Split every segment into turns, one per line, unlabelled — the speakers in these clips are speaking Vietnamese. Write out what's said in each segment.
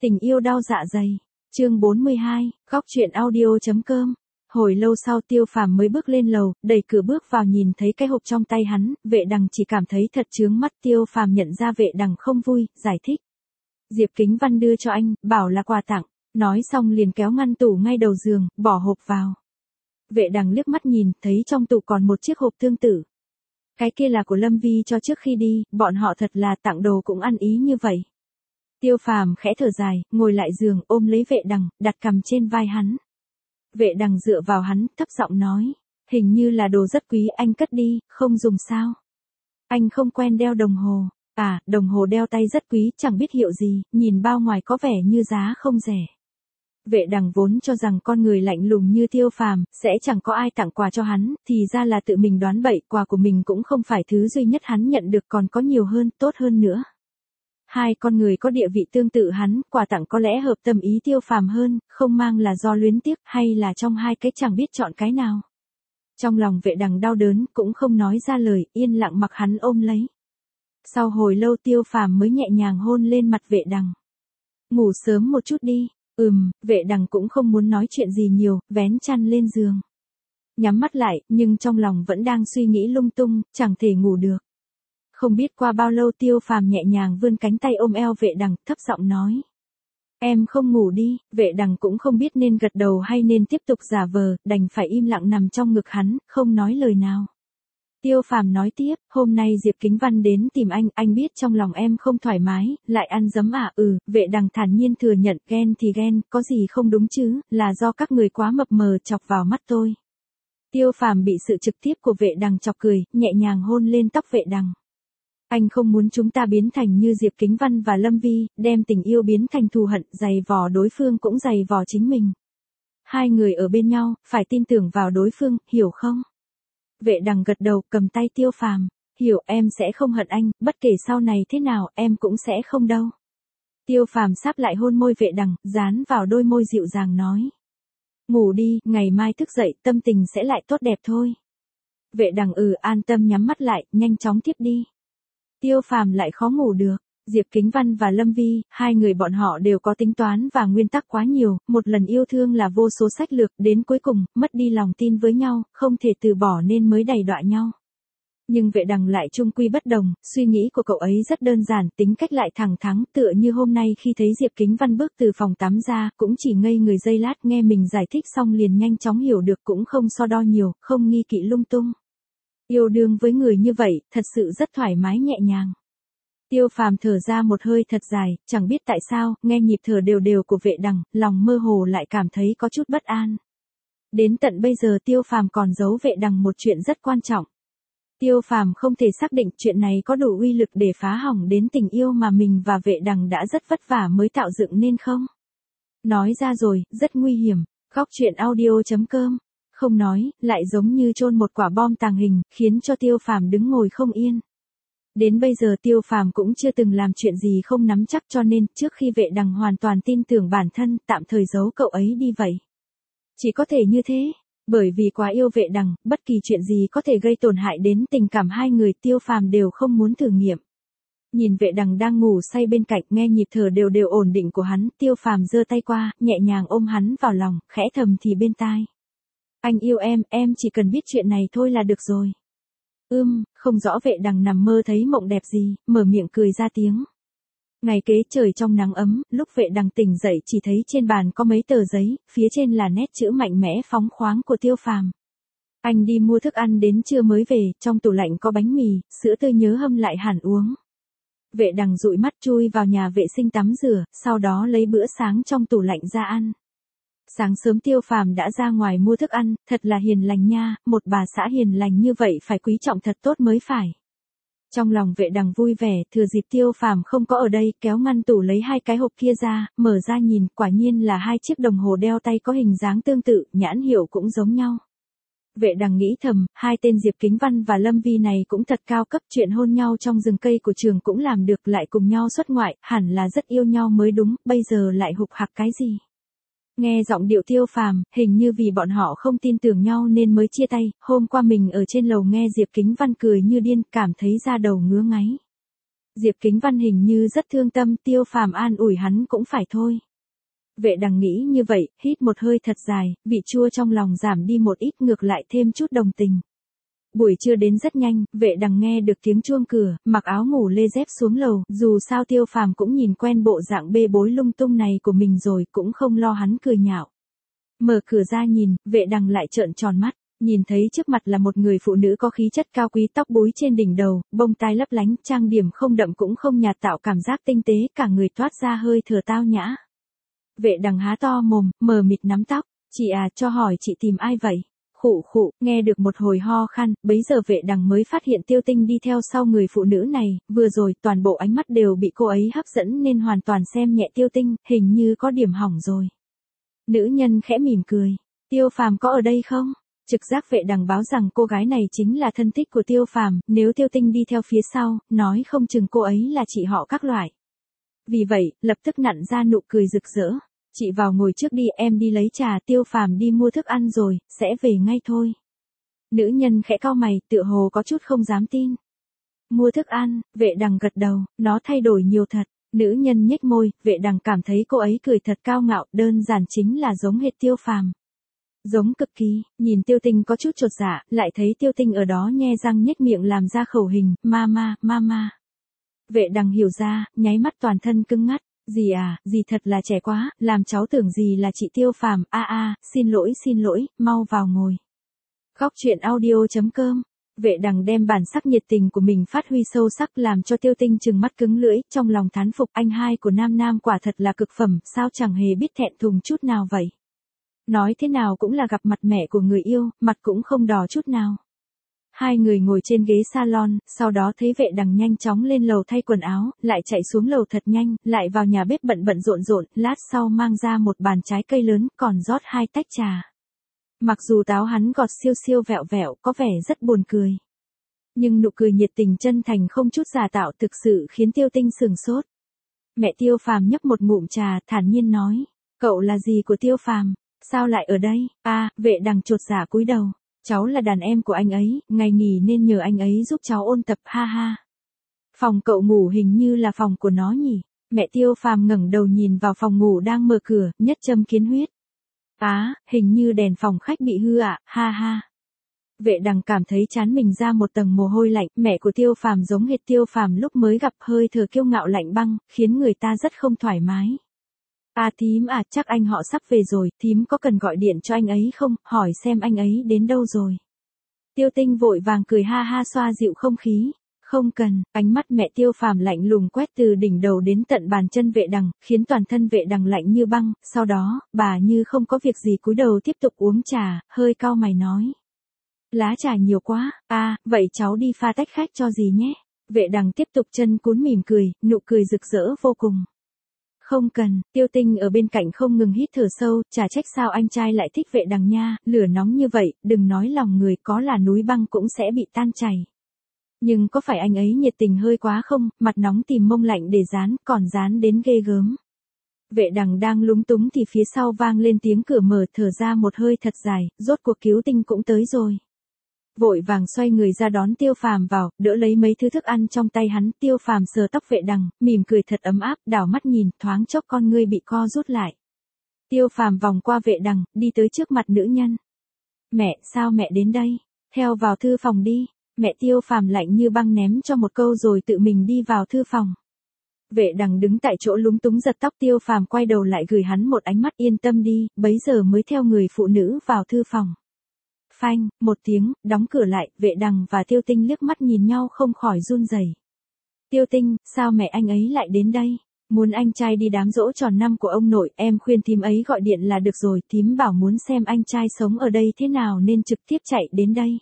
Tình yêu đau dạ dày. Chương 42, góc truyện audio.com. Hồi lâu sau Tiêu Phàm mới bước lên lầu, đẩy cửa bước vào nhìn thấy cái hộp trong tay hắn, Vệ Đằng chỉ cảm thấy thật chướng mắt. Tiêu Phàm nhận ra Vệ Đằng không vui, giải thích. Diệp Kính Văn đưa cho anh, bảo là quà tặng. Nói xong liền kéo ngăn tủ ngay đầu giường, bỏ hộp vào. Vệ Đằng liếc mắt nhìn, thấy trong tủ còn một chiếc hộp tương tự. Cái kia là của Lâm Vi cho trước khi đi, bọn họ thật là tặng đồ cũng ăn ý như vậy. Tiêu Phàm khẽ thở dài, ngồi lại giường, ôm lấy Vệ Đằng, đặt cằm trên vai hắn. Vệ Đằng dựa vào hắn, thấp giọng nói, hình như là đồ rất quý, anh cất đi, không dùng sao? Anh không quen đeo đồng hồ. À, đồng hồ đeo tay rất quý, chẳng biết hiệu gì, nhìn bao ngoài có vẻ như giá không rẻ. Vệ Đằng vốn cho rằng con người lạnh lùng như Tiêu Phàm sẽ chẳng có ai tặng quà cho hắn, thì ra là tự mình đoán bậy, quà của mình cũng không phải thứ duy nhất hắn nhận được, còn có nhiều hơn, tốt hơn nữa. Hai con người có địa vị tương tự hắn, quà tặng có lẽ hợp tâm ý Tiêu Phàm hơn, không mang là do luyến tiếc, hay là trong hai cái chẳng biết chọn cái nào. Trong lòng Vệ Đằng đau đớn, cũng không nói ra lời, yên lặng mặc hắn ôm lấy. Sau hồi lâu Tiêu Phàm mới nhẹ nhàng hôn lên mặt Vệ Đằng. Ngủ sớm một chút đi. Vệ Đằng cũng không muốn nói chuyện gì nhiều, vén chăn lên giường. Nhắm mắt lại, nhưng trong lòng vẫn đang suy nghĩ lung tung, chẳng thể ngủ được. Không biết qua bao lâu Tiêu Phàm nhẹ nhàng vươn cánh tay ôm eo Vệ Đằng, thấp giọng nói. Em không ngủ đi. Vệ Đằng cũng không biết nên gật đầu hay nên tiếp tục giả vờ, đành phải im lặng nằm trong ngực hắn, không nói lời nào. Tiêu Phàm nói tiếp, hôm nay Diệp Kính Văn đến tìm anh biết trong lòng em không thoải mái, lại ăn dấm à? Vệ Đằng thản nhiên thừa nhận, ghen thì ghen, có gì không đúng chứ, là do các người quá mập mờ chọc vào mắt tôi. Tiêu Phàm bị sự trực tiếp của Vệ Đằng chọc cười, nhẹ nhàng hôn lên tóc Vệ Đằng. Anh không muốn chúng ta biến thành như Diệp Kính Văn và Lâm Vi, đem tình yêu biến thành thù hận, giày vò đối phương cũng giày vò chính mình. Hai người ở bên nhau, phải tin tưởng vào đối phương, hiểu không? Vệ Đằng gật đầu, cầm tay Tiêu Phàm, hiểu, em sẽ không hận anh, bất kể sau này thế nào, em cũng sẽ không đâu. Tiêu Phàm sáp lại hôn môi Vệ Đằng, dán vào đôi môi dịu dàng nói. Ngủ đi, ngày mai thức dậy, tâm tình sẽ lại tốt đẹp thôi. Vệ Đằng an tâm nhắm mắt lại, nhanh chóng tiếp đi. Tiêu Phàm lại khó ngủ được. Diệp Kính Văn và Lâm Vi, hai người bọn họ đều có tính toán và nguyên tắc quá nhiều, một lần yêu thương là vô số sách lược, đến cuối cùng, mất đi lòng tin với nhau, không thể từ bỏ nên mới đày đọa nhau. Nhưng Vệ Đằng lại chung quy bất đồng, suy nghĩ của cậu ấy rất đơn giản, tính cách lại thẳng thắn, tựa như hôm nay khi thấy Diệp Kính Văn bước từ phòng tắm ra, cũng chỉ ngây người giây lát, nghe mình giải thích xong liền nhanh chóng hiểu được, cũng không so đo nhiều, không nghi kỵ lung tung. Yêu đương với người như vậy, thật sự rất thoải mái nhẹ nhàng. Tiêu Phàm thở ra một hơi thật dài, chẳng biết tại sao, nghe nhịp thở đều đều của Vệ Đằng, lòng mơ hồ lại cảm thấy có chút bất an. Đến tận bây giờ Tiêu Phàm còn giấu Vệ Đằng một chuyện rất quan trọng. Tiêu Phàm không thể xác định chuyện này có đủ uy lực để phá hỏng đến tình yêu mà mình và Vệ Đằng đã rất vất vả mới tạo dựng nên không? Nói ra rồi, rất nguy hiểm. Góc truyện audio.com. Không nói, lại giống như chôn một quả bom tàng hình, khiến cho Tiêu Phàm đứng ngồi không yên. Đến bây giờ Tiêu Phàm cũng chưa từng làm chuyện gì không nắm chắc, cho nên, trước khi Vệ Đằng hoàn toàn tin tưởng bản thân, tạm thời giấu cậu ấy đi vậy. Chỉ có thể như thế, bởi vì quá yêu Vệ Đằng, bất kỳ chuyện gì có thể gây tổn hại đến tình cảm hai người Tiêu Phàm đều không muốn thử nghiệm. Nhìn Vệ Đằng đang ngủ say bên cạnh, nghe nhịp thở đều đều ổn định của hắn, Tiêu Phàm giơ tay qua, nhẹ nhàng ôm hắn vào lòng, khẽ thầm thì bên tai. Anh yêu em chỉ cần biết chuyện này thôi là được rồi. Không rõ Vệ Đằng nằm mơ thấy mộng đẹp gì, mở miệng cười ra tiếng. Ngày kế trời trong nắng ấm, lúc Vệ Đằng tỉnh dậy chỉ thấy trên bàn có mấy tờ giấy, phía trên là nét chữ mạnh mẽ phóng khoáng của Tiêu Phàm. Anh đi mua thức ăn đến trưa mới về, trong tủ lạnh có bánh mì, sữa tươi nhớ hâm lại hẳn uống. Vệ Đằng dụi mắt chui vào nhà vệ sinh tắm rửa, sau đó lấy bữa sáng trong tủ lạnh ra ăn. Sáng sớm Tiêu Phàm đã ra ngoài mua thức ăn, thật là hiền lành nha, một bà xã hiền lành như vậy phải quý trọng thật tốt mới phải. Trong lòng Vệ Đằng vui vẻ, thừa dịp Tiêu Phàm không có ở đây, kéo ngăn tủ lấy hai cái hộp kia ra, mở ra nhìn, quả nhiên là hai chiếc đồng hồ đeo tay có hình dáng tương tự, nhãn hiệu cũng giống nhau. Vệ Đằng nghĩ thầm, hai tên Diệp Kính Văn và Lâm Vi này cũng thật cao cấp, chuyện hôn nhau trong rừng cây của trường cũng làm được, lại cùng nhau xuất ngoại, hẳn là rất yêu nhau mới đúng, bây giờ lại hục hặc cái gì. Nghe giọng điệu Tiêu Phàm, hình như vì bọn họ không tin tưởng nhau nên mới chia tay, hôm qua mình ở trên lầu nghe Diệp Kính Văn cười như điên, cảm thấy da đầu ngứa ngáy. Diệp Kính Văn hình như rất thương tâm, Tiêu Phàm an ủi hắn cũng phải thôi. Vệ Đằng nghĩ như vậy, hít một hơi thật dài, vị chua trong lòng giảm đi một ít, ngược lại thêm chút đồng tình. Buổi trưa đến rất nhanh, Vệ Đằng nghe được tiếng chuông cửa, mặc áo ngủ lê dép xuống lầu, dù sao Tiêu Phàm cũng nhìn quen bộ dạng bê bối lung tung này của mình rồi, cũng không lo hắn cười nhạo. Mở cửa ra nhìn, Vệ Đằng lại trợn tròn mắt, nhìn thấy trước mặt là một người phụ nữ có khí chất cao quý, tóc búi trên đỉnh đầu, bông tai lấp lánh, trang điểm không đậm cũng không nhạt, tạo cảm giác tinh tế, cả người toát ra hơi thở tao nhã. Vệ Đằng há to mồm, mờ mịt nắm tóc, chị à, cho hỏi chị tìm ai vậy? Khụ khụ, nghe được một hồi ho khan, bấy giờ Vệ Đằng mới phát hiện Tiêu Tinh đi theo sau người phụ nữ này, vừa rồi toàn bộ ánh mắt đều bị cô ấy hấp dẫn nên hoàn toàn xem nhẹ Tiêu Tinh, hình như có điểm hỏng rồi. Nữ nhân khẽ mỉm cười, Tiêu Phàm có ở đây không? Trực giác Vệ Đằng báo rằng cô gái này chính là thân thích của Tiêu Phàm, nếu Tiêu Tinh đi theo phía sau, nói không chừng cô ấy là chị họ các loại. Vì vậy, lập tức nặn ra nụ cười rực rỡ. Chị vào ngồi trước đi, em đi lấy trà, Tiêu Phàm đi mua thức ăn rồi, sẽ về ngay thôi. Nữ nhân khẽ cau mày, tựa hồ có chút không dám tin. Mua thức ăn, Vệ Đằng gật đầu, nó thay đổi nhiều thật. Nữ nhân nhếch môi, Vệ Đằng cảm thấy cô ấy cười thật cao ngạo, đơn giản chính là giống hệt Tiêu Phàm. Giống cực kỳ, nhìn Tiêu Tinh có chút chột dạ, lại thấy Tiêu Tinh ở đó nhe răng nhếch miệng làm ra khẩu hình, mama. Vệ Đằng hiểu ra, nháy mắt toàn thân cứng ngắt, dì à, dì thật là trẻ quá, làm cháu tưởng dì là chị Tiêu Phàm, xin lỗi, mau vào ngồi. Góc truyện audio.com. Vệ Đằng đem bản sắc nhiệt tình của mình phát huy sâu sắc, làm cho Tiêu Tinh trừng mắt cứng lưỡi, trong lòng thán phục, anh hai của Nam Nam quả thật là cực phẩm, sao chẳng hề biết thẹn thùng chút nào vậy. Nói thế nào cũng là gặp mặt mẹ của người yêu, mặt cũng không đỏ chút nào. Hai người ngồi trên ghế salon, sau đó thấy Vệ Đằng nhanh chóng lên lầu thay quần áo, lại chạy xuống lầu thật nhanh, lại vào nhà bếp bận rộn, lát sau mang ra một bàn trái cây lớn, còn rót 2 tách trà. Mặc dù táo hắn gọt siêu vẹo, có vẻ rất buồn cười. Nhưng nụ cười nhiệt tình chân thành không chút giả tạo thực sự khiến Tiêu Tinh sửng sốt. Mẹ Tiêu Phàm nhấp một ngụm trà, thản nhiên nói, cậu là gì của Tiêu Phàm? Sao lại ở đây? Vệ Đằng chột dạ cúi đầu. Cháu là đàn em của anh ấy, ngày nghỉ nên nhờ anh ấy giúp cháu ôn tập, ha. Phòng cậu ngủ hình như là phòng của nó nhỉ? Mẹ Tiêu Phàm ngẩng đầu nhìn vào phòng ngủ đang mở cửa, nhất châm kiến huyết. Hình như đèn phòng khách bị hư ạ, ha. Vệ Đằng cảm thấy trán mình ra một tầng mồ hôi lạnh, mẹ của Tiêu Phàm giống hệt Tiêu Phàm lúc mới gặp, hơi thở kiêu ngạo lạnh băng, khiến người ta rất không thoải mái. Thím à, chắc anh họ sắp về rồi, thím có cần gọi điện cho anh ấy không, hỏi xem anh ấy đến đâu rồi. Tiêu Tinh vội vàng cười ha xoa dịu không khí. Không cần, ánh mắt mẹ Tiêu Phàm lạnh lùng quét từ đỉnh đầu đến tận bàn chân Vệ Đằng, khiến toàn thân Vệ Đằng lạnh như băng, sau đó, bà như không có việc gì cúi đầu tiếp tục uống trà, hơi cau mày nói. Lá trà nhiều quá, vậy cháu đi pha tách khách cho dì nhé. Vệ Đằng tiếp tục chân cún mỉm cười, nụ cười rực rỡ vô cùng. Không cần, Tiêu Tinh ở bên cạnh không ngừng hít thở sâu, chả trách sao anh trai lại thích Vệ Đằng nha, lửa nóng như vậy, đừng nói lòng người có là núi băng cũng sẽ bị tan chảy. Nhưng có phải anh ấy nhiệt tình hơi quá không, mặt nóng tìm mông lạnh để dán, còn dán đến ghê gớm. Vệ Đằng đang lúng túng thì phía sau vang lên tiếng cửa mở, thở ra một hơi thật dài, rốt cuộc Cứu Tinh cũng tới rồi. Vội vàng xoay người ra đón Tiêu Phàm vào, đỡ lấy mấy thứ thức ăn trong tay hắn, Tiêu Phàm sờ tóc Vệ Đằng, mỉm cười thật ấm áp, đảo mắt nhìn, thoáng chốc con ngươi bị co rút lại. Tiêu Phàm vòng qua Vệ Đằng, đi tới trước mặt nữ nhân. Mẹ, sao mẹ đến đây? Theo vào thư phòng đi. Mẹ Tiêu Phàm lạnh như băng ném cho một câu rồi tự mình đi vào thư phòng. Vệ Đằng đứng tại chỗ lúng túng giật tóc, Tiêu Phàm quay đầu lại gửi hắn một ánh mắt yên tâm đi, bấy giờ mới theo người phụ nữ vào thư phòng. Phanh, một tiếng, đóng cửa lại, Vệ Đằng và Tiêu Tinh liếc mắt nhìn nhau không khỏi run rẩy. Tiêu Tinh, sao mẹ anh ấy lại đến đây? Muốn anh trai đi đám giỗ tròn năm của ông nội, em khuyên thím ấy gọi điện là được rồi, thím bảo muốn xem anh trai sống ở đây thế nào nên trực tiếp chạy đến đây.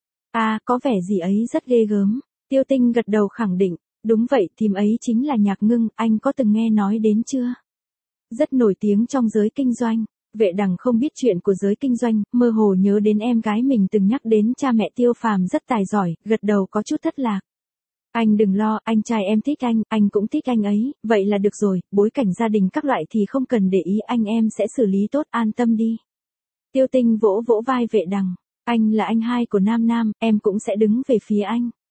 Có vẻ gì ấy rất ghê gớm. Tiêu Tinh gật đầu khẳng định, đúng vậy, thím ấy chính là Nhạc Ngưng, anh có từng nghe nói đến chưa? Rất nổi tiếng trong giới kinh doanh. Vệ Đằng không biết chuyện của giới kinh doanh, mơ hồ nhớ đến em gái mình từng nhắc đến cha mẹ Tiêu Phàm rất tài giỏi, gật đầu có chút thất lạc. Anh đừng lo, anh trai em thích anh cũng thích anh ấy, vậy là được rồi, bối cảnh gia đình các loại thì không cần để ý, anh em sẽ xử lý tốt, an tâm đi. Tiêu Tinh vỗ vỗ vai Vệ Đằng, anh là anh hai của Nam Nam, em cũng sẽ đứng về phía anh.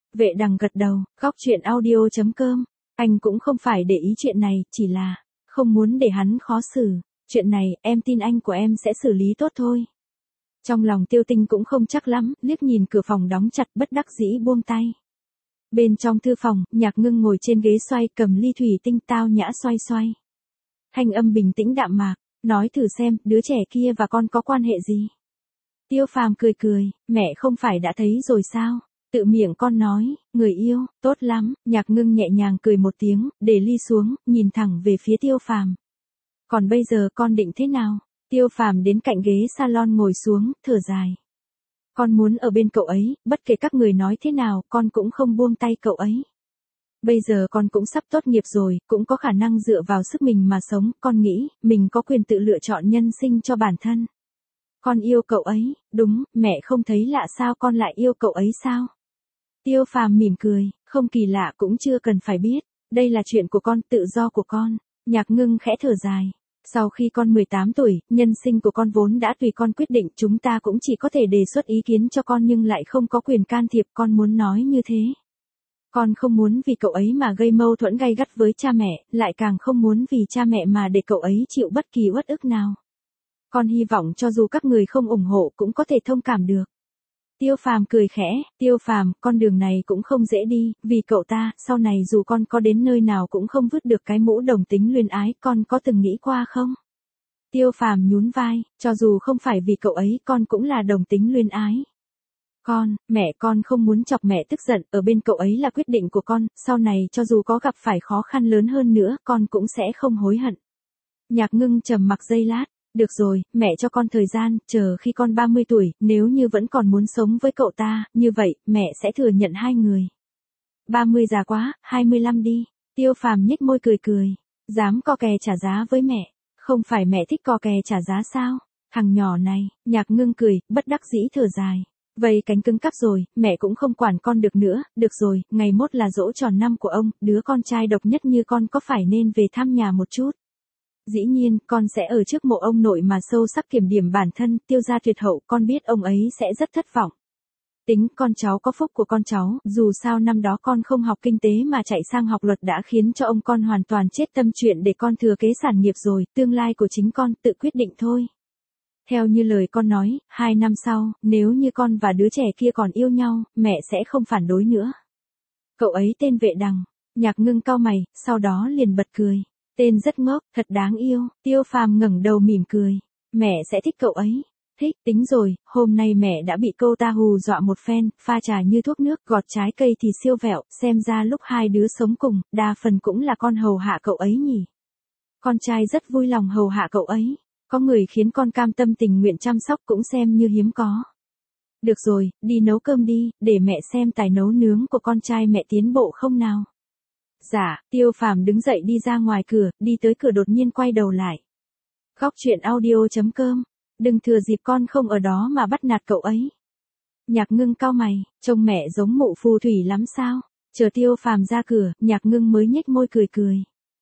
Vệ Đằng gật đầu, góc chuyện audio.com. Anh cũng không phải để ý chuyện này, chỉ là không muốn để hắn khó xử. Chuyện này, em tin anh của em sẽ xử lý tốt thôi. Trong lòng Tiêu Tinh cũng không chắc lắm, liếc nhìn cửa phòng đóng chặt bất đắc dĩ buông tay. Bên trong thư phòng, Nhạc Ngưng ngồi trên ghế xoay cầm ly thủy tinh tao nhã xoay xoay. Thanh âm bình tĩnh đạm mạc, nói thử xem, đứa trẻ kia và con có quan hệ gì? Tiêu Phàm cười cười, mẹ không phải đã thấy rồi sao? Tự miệng con nói, người yêu, tốt lắm, Nhạc Ngưng nhẹ nhàng cười một tiếng, để ly xuống, nhìn thẳng về phía Tiêu Phàm. Còn bây giờ con định thế nào? Tiêu Phàm đến cạnh ghế salon ngồi xuống, thở dài. Con muốn ở bên cậu ấy, bất kể các người nói thế nào, con cũng không buông tay cậu ấy. Bây giờ con cũng sắp tốt nghiệp rồi, cũng có khả năng dựa vào sức mình mà sống, con nghĩ, mình có quyền tự lựa chọn nhân sinh cho bản thân. Con yêu cậu ấy, đúng, mẹ không thấy lạ sao con lại yêu cậu ấy sao? Tiêu Phàm mỉm cười, không kỳ lạ cũng chưa cần phải biết, đây là chuyện của con, tự do của con. Nhạc Ngưng khẽ thở dài. Sau khi con 18 tuổi, nhân sinh của con vốn đã tùy con quyết định, chúng ta cũng chỉ có thể đề xuất ý kiến cho con nhưng lại không có quyền can thiệp, con muốn nói như thế. Con không muốn vì cậu ấy mà gây mâu thuẫn gay gắt với cha mẹ, lại càng không muốn vì cha mẹ mà để cậu ấy chịu bất kỳ uất ức nào. Con hy vọng cho dù các người không ủng hộ cũng có thể thông cảm được. Tiêu Phàm cười khẽ, Tiêu Phàm, con đường này cũng không dễ đi, vì cậu ta, sau này dù con có đến nơi nào cũng không vứt được cái mũ đồng tính luyến ái, con có từng nghĩ qua không? Tiêu Phàm nhún vai, cho dù không phải vì cậu ấy, con cũng là đồng tính luyến ái. Mẹ con không muốn chọc mẹ tức giận, ở bên cậu ấy là quyết định của con, sau này cho dù có gặp phải khó khăn lớn hơn nữa, con cũng sẽ không hối hận. Nhạc Ngưng trầm mặc giây lát. Được rồi, mẹ cho con thời gian, chờ khi con 30 tuổi, nếu như vẫn còn muốn sống với cậu ta, như vậy, mẹ sẽ thừa nhận hai người. 30 già quá, 25 đi. Tiêu Phàm nhếch môi cười cười. Dám co kè trả giá với mẹ. Không phải mẹ thích co kè trả giá sao? Thằng nhỏ này, Nhạc Ngưng cười, bất đắc dĩ thở dài. Vậy cánh cứng cắp rồi, mẹ cũng không quản con được nữa, được rồi, ngày mốt là giỗ tròn năm của ông, đứa con trai độc nhất như con có phải nên về thăm nhà một chút? Dĩ nhiên, con sẽ ở trước mộ ông nội mà sâu sắc kiểm điểm bản thân, Tiêu gia tuyệt hậu, con biết ông ấy sẽ rất thất vọng. Tính con cháu có phúc của con cháu, dù sao năm đó con không học kinh tế mà chạy sang học luật đã khiến cho ông con hoàn toàn chết tâm chuyện để con thừa kế sản nghiệp rồi, tương lai của chính con tự quyết định thôi. Theo như lời con nói, 2 năm sau, nếu như con và đứa trẻ kia còn yêu nhau, mẹ sẽ không phản đối nữa. Cậu ấy tên Vệ Đằng. Nhạc Ngưng cau mày, sau đó liền bật cười. Tên rất ngốc, thật đáng yêu. Tiêu Phàm ngẩng đầu mỉm cười. Mẹ sẽ thích cậu ấy. Thích, tính rồi, hôm nay mẹ đã bị cô ta hù dọa một phen, pha trà như thuốc nước, gọt trái cây thì siêu vẹo, xem ra lúc hai đứa sống cùng, đa phần cũng là con hầu hạ cậu ấy nhỉ. Con trai rất vui lòng hầu hạ cậu ấy. Có người khiến con cam tâm tình nguyện chăm sóc cũng xem như hiếm có. Được rồi, đi nấu cơm đi, để mẹ xem tài nấu nướng của con trai mẹ tiến bộ không nào. Dạ, Tiêu Phàm đứng dậy đi ra ngoài cửa, đi tới cửa đột nhiên quay đầu lại. Góc chuyện audio.com. Đừng thừa dịp con không ở đó mà bắt nạt cậu ấy. Nhạc Ngưng cau mày, trông mẹ giống mụ phù thủy lắm sao? Chờ Tiêu Phàm ra cửa, Nhạc Ngưng mới nhếch môi cười cười.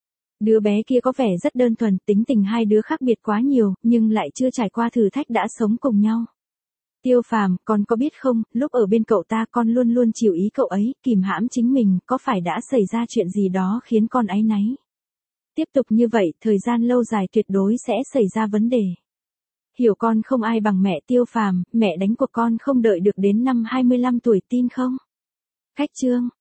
Đứa bé kia có vẻ rất đơn thuần, tính tình hai đứa khác biệt quá nhiều, nhưng lại chưa trải qua thử thách đã sống cùng nhau. Tiêu Phàm, con có biết không, lúc ở bên cậu ta con luôn luôn chiều ý cậu ấy, kìm hãm chính mình, có phải đã xảy ra chuyện gì đó khiến con áy náy? Tiếp tục như vậy, thời gian lâu dài tuyệt đối sẽ xảy ra vấn đề. Hiểu con không ai bằng mẹ. Tiêu Phàm, mẹ đánh của con không đợi được đến năm 25 tuổi tin không? Khách chương.